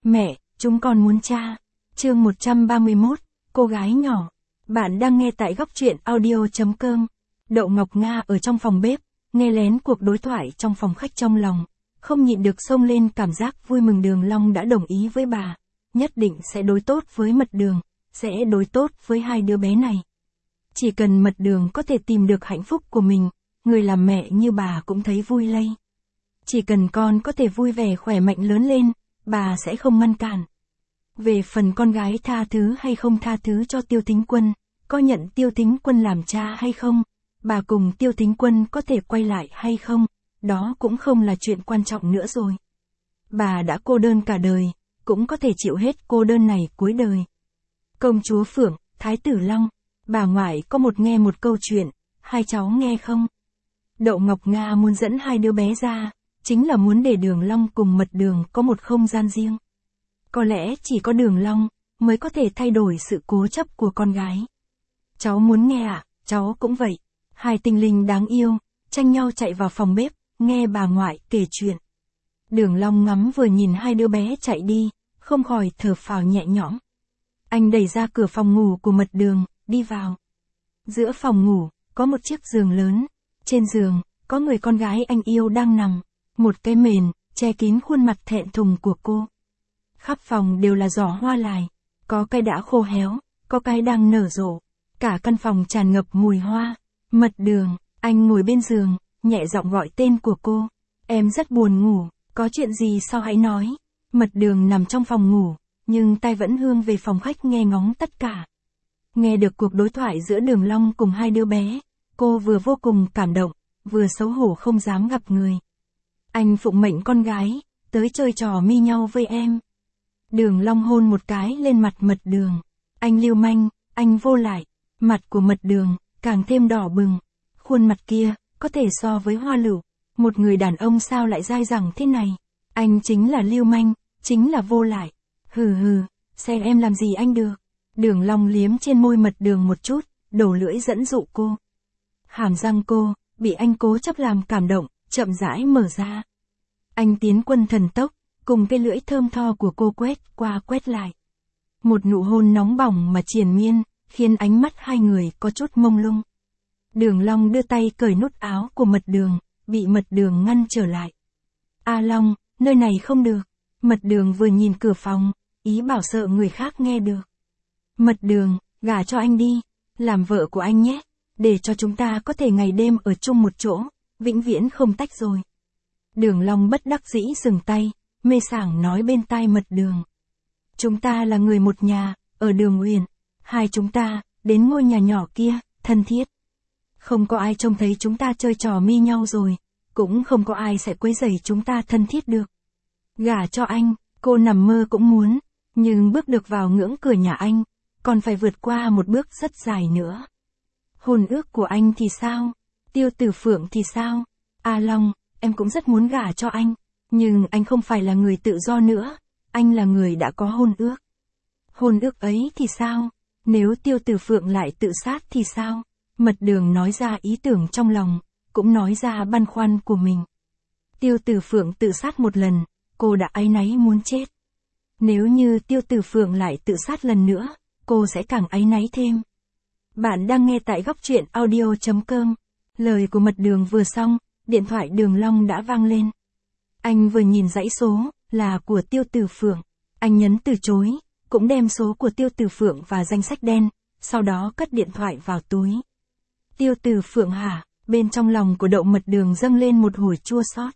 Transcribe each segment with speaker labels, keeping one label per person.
Speaker 1: Mẹ, chúng con muốn cha. Chương 131, cô gái nhỏ. Bạn đang nghe tại góc truyện audio.com. Đậu Ngọc Nga ở trong phòng bếp, nghe lén cuộc đối thoại trong phòng khách trong lòng, không nhịn được xông lên cảm giác vui mừng. Đường Long đã đồng ý với bà, nhất định sẽ đối tốt với Mật Đường, sẽ đối tốt với hai đứa bé này. Chỉ cần Mật Đường có thể tìm được hạnh phúc của mình, người làm mẹ như bà cũng thấy vui lây. Chỉ cần con có thể vui vẻ khỏe mạnh lớn lên, bà sẽ không ngăn cản. Về phần con gái tha thứ hay không tha thứ cho Tiêu Thính Quân, có nhận Tiêu Thính Quân làm cha hay không, bà cùng Tiêu Thính Quân có thể quay lại hay không, đó cũng không là chuyện quan trọng nữa rồi. Bà đã cô đơn cả đời, cũng có thể chịu hết cô đơn này cuối đời. Công chúa Phượng, Thái tử Long, bà ngoại có nghe một câu chuyện, hai cháu nghe không? Đậu Ngọc Nga muốn dẫn hai đứa bé ra, chính là muốn để Đường Long cùng Mật Đường có một không gian riêng. Có lẽ chỉ có Đường Long mới có thể thay đổi sự cố chấp của con gái. Cháu muốn nghe ạ, cháu cũng vậy. Hai tinh linh đáng yêu, tranh nhau chạy vào phòng bếp, nghe bà ngoại kể chuyện. Đường Long ngắm vừa nhìn hai đứa bé chạy đi, không khỏi thở phào nhẹ nhõm. Anh đẩy ra cửa phòng ngủ của Mật Đường, đi vào. Giữa phòng ngủ, có một chiếc giường lớn. Trên giường, có người con gái anh yêu đang nằm. Một cái mền, che kín khuôn mặt thẹn thùng của cô. Khắp phòng đều là giỏ hoa lại. Có cái đã khô héo, có cái đang nở rộ. Cả căn phòng tràn ngập mùi hoa. Mật Đường, anh ngồi bên giường, nhẹ giọng gọi tên của cô. Em rất buồn ngủ, có chuyện gì sao hãy nói. Mật Đường nằm trong phòng ngủ, nhưng tai vẫn hướng về phòng khách nghe ngóng tất cả. Nghe được cuộc đối thoại giữa Đường Long cùng hai đứa bé, cô vừa vô cùng cảm động, vừa xấu hổ không dám gặp người. Anh phụng mệnh con gái, tới chơi trò mi nhau với em. Đường Long hôn một cái lên mặt Mật Đường. Anh lưu manh, anh vô lại. Mặt của Mật Đường càng thêm đỏ bừng. Khuôn mặt kia có thể so với hoa lựu. Một người đàn ông sao lại dai dẳng thế này? Anh chính là lưu manh, chính là vô lại. Hừ hừ, xem em làm gì anh được. Đường Long liếm trên môi Mật Đường một chút, đầu lưỡi dẫn dụ cô. Hàm răng cô bị anh cố chấp làm cảm động, chậm rãi mở ra. Anh tiến quân thần tốc, cùng cái lưỡi thơm tho của cô quét qua quét lại. Một nụ hôn nóng bỏng mà triền miên, khiến ánh mắt hai người có chút mông lung. Đường Long đưa tay cởi nút áo của Mật Đường, bị Mật Đường ngăn trở lại. A Long, nơi này không được. Mật Đường vừa nhìn cửa phòng, ý bảo sợ người khác nghe được. Mật Đường, gả cho anh đi, làm vợ của anh nhé, để cho chúng ta có thể ngày đêm ở chung một chỗ, vĩnh viễn không tách rồi. Đường Long bất đắc dĩ dừng tay, mê sảng nói bên tai Mật Đường. Chúng ta là người một nhà, ở Đường Uyển, hai chúng ta, đến ngôi nhà nhỏ kia, thân thiết. Không có ai trông thấy chúng ta chơi trò mi nhau rồi, cũng không có ai sẽ quấy rầy chúng ta thân thiết được. Gả cho anh, cô nằm mơ cũng muốn, nhưng bước được vào ngưỡng cửa nhà anh, còn phải vượt qua một bước rất dài nữa. Hôn ước của anh thì sao? Tiêu Tử Phượng thì sao? A Long, em cũng rất muốn gả cho anh, nhưng anh không phải là người tự do nữa, anh là người đã có hôn ước. Hôn ước ấy thì sao? Nếu Tiêu Tử Phượng lại tự sát thì sao? Mật Đường nói ra ý tưởng trong lòng, cũng nói ra băn khoăn của mình. Tiêu Tử Phượng tự sát một lần, cô đã áy náy muốn chết. Nếu như Tiêu Tử Phượng lại tự sát lần nữa, cô sẽ càng áy náy thêm. Bạn đang nghe tại góc truyện audio.com. Lời của Mật Đường vừa xong, điện thoại Đường Long đã vang lên. Anh vừa nhìn dãy số, là của Tiêu Tử Phượng. Anh nhấn từ chối, cũng đem số của Tiêu Tử Phượng vào danh sách đen, sau đó cất điện thoại vào túi. Tiêu Tử Phượng hả? Bên trong lòng của Đậu Mật Đường dâng lên một hồi chua xót.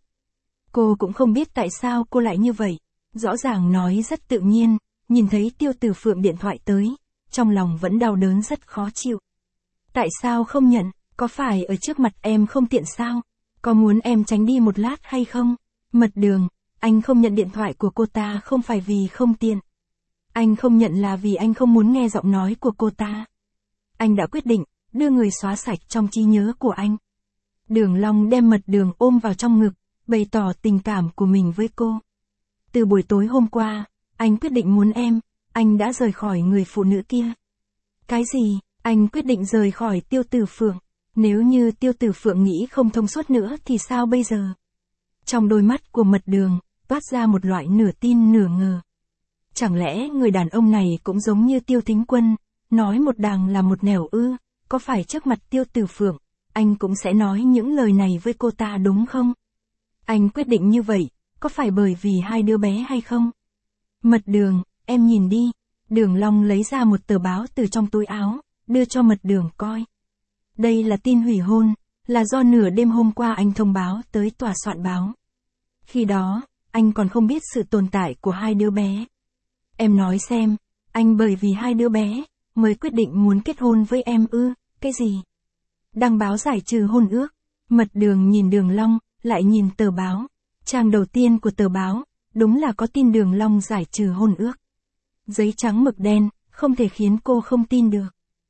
Speaker 1: Cô cũng không biết tại sao cô lại như vậy. Rõ ràng nói rất tự nhiên, nhìn thấy Tiêu Tử Phượng điện thoại tới, trong lòng vẫn đau đớn rất khó chịu. Tại sao không nhận? Có phải ở trước mặt em không tiện sao? Có muốn em tránh đi một lát hay không? Mật Đường, anh không nhận điện thoại của cô ta không phải vì không tiện. Anh không nhận là vì anh không muốn nghe giọng nói của cô ta. Anh đã quyết định, đưa người xóa sạch trong trí nhớ của anh. Đường Long đem Mật Đường ôm vào trong ngực, bày tỏ tình cảm của mình với cô. Từ buổi tối hôm qua, anh quyết định muốn em, anh đã rời khỏi người phụ nữ kia. Cái gì? Anh quyết định rời khỏi Tiêu Tử Phượng. Nếu như Tiêu Tử Phượng nghĩ không thông suốt nữa thì sao bây giờ? Trong đôi mắt của Mật Đường, toát ra một loại nửa tin nửa ngờ. Chẳng lẽ người đàn ông này cũng giống như Tiêu Thính Quân, nói một đàng là một nẻo ư? Có phải trước mặt Tiêu Tử Phượng, anh cũng sẽ nói những lời này với cô ta đúng không? Anh quyết định như vậy, có phải bởi vì hai đứa bé hay không? Mật Đường, em nhìn đi. Đường Long lấy ra một tờ báo từ trong túi áo, đưa cho Mật Đường coi. Đây là tin hủy hôn, là do nửa đêm hôm qua anh thông báo tới tòa soạn báo. Khi đó, anh còn không biết sự tồn tại của hai đứa bé. Em nói xem, anh bởi vì hai đứa bé, mới quyết định muốn kết hôn với em ư? Cái gì? Đăng báo giải trừ hôn ước. Mật Đường nhìn Đường Long, lại nhìn tờ báo. Trang đầu tiên của tờ báo, đúng là có tin Đường Long giải trừ hôn ước. Giấy trắng mực đen, không thể khiến cô không tin được.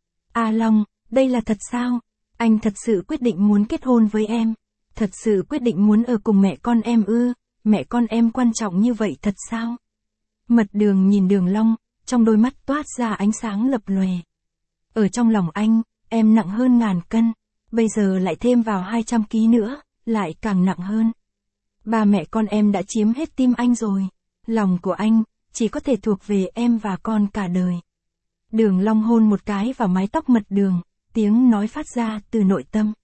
Speaker 1: A Long, đây là thật sao? Anh thật sự quyết định muốn kết hôn với em? Thật sự quyết định muốn ở cùng mẹ con em ư? Mẹ con em quan trọng như vậy thật sao? Mật Đường nhìn Đường Long, trong đôi mắt toát ra ánh sáng lập lòe. Ở trong lòng anh, em nặng hơn 1000 cân, bây giờ lại thêm vào 200 kg nữa, lại càng nặng hơn. Ba mẹ con em đã chiếm hết tim anh rồi. Lòng của anh, chỉ có thể thuộc về em và con cả đời. Đường Long hôn một cái vào mái tóc Mật Đường, tiếng nói phát ra từ nội tâm.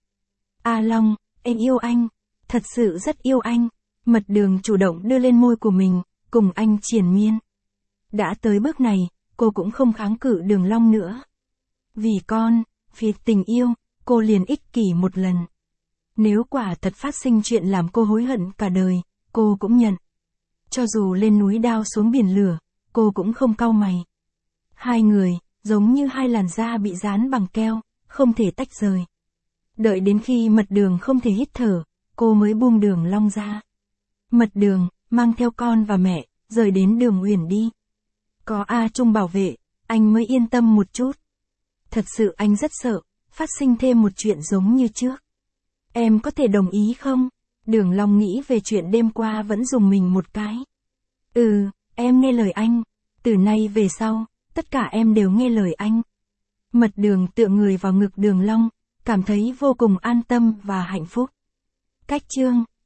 Speaker 1: A Long, em yêu anh, thật sự rất yêu anh. Mật Đường chủ động đưa lên môi của mình, cùng anh triền miên. Đã tới bước này, cô cũng không kháng cự Đường Long nữa. Vì con, vì tình yêu, cô liền ích kỷ một lần. Nếu quả thật phát sinh chuyện làm cô hối hận cả đời, cô cũng nhận. Cho dù lên núi đao xuống biển lửa, cô cũng không cau mày. Hai người, giống như hai làn da bị dán bằng keo, không thể tách rời. Đợi đến khi Mật Đường không thể hít thở, cô mới buông Đường Long ra. Mật Đường, mang theo con và mẹ, rời đến Đường Uyển đi. Có A Trung bảo vệ, anh mới yên tâm một chút. Thật sự anh rất sợ, phát sinh thêm một chuyện giống như trước. Em có thể đồng ý không? Đường Long nghĩ về chuyện đêm qua vẫn dùng mình một cái. Em nghe lời anh. Từ nay về sau, tất cả em đều nghe lời anh. Mật Đường tựa người vào ngực Đường Long, cảm thấy vô cùng an tâm và hạnh phúc. Cách chương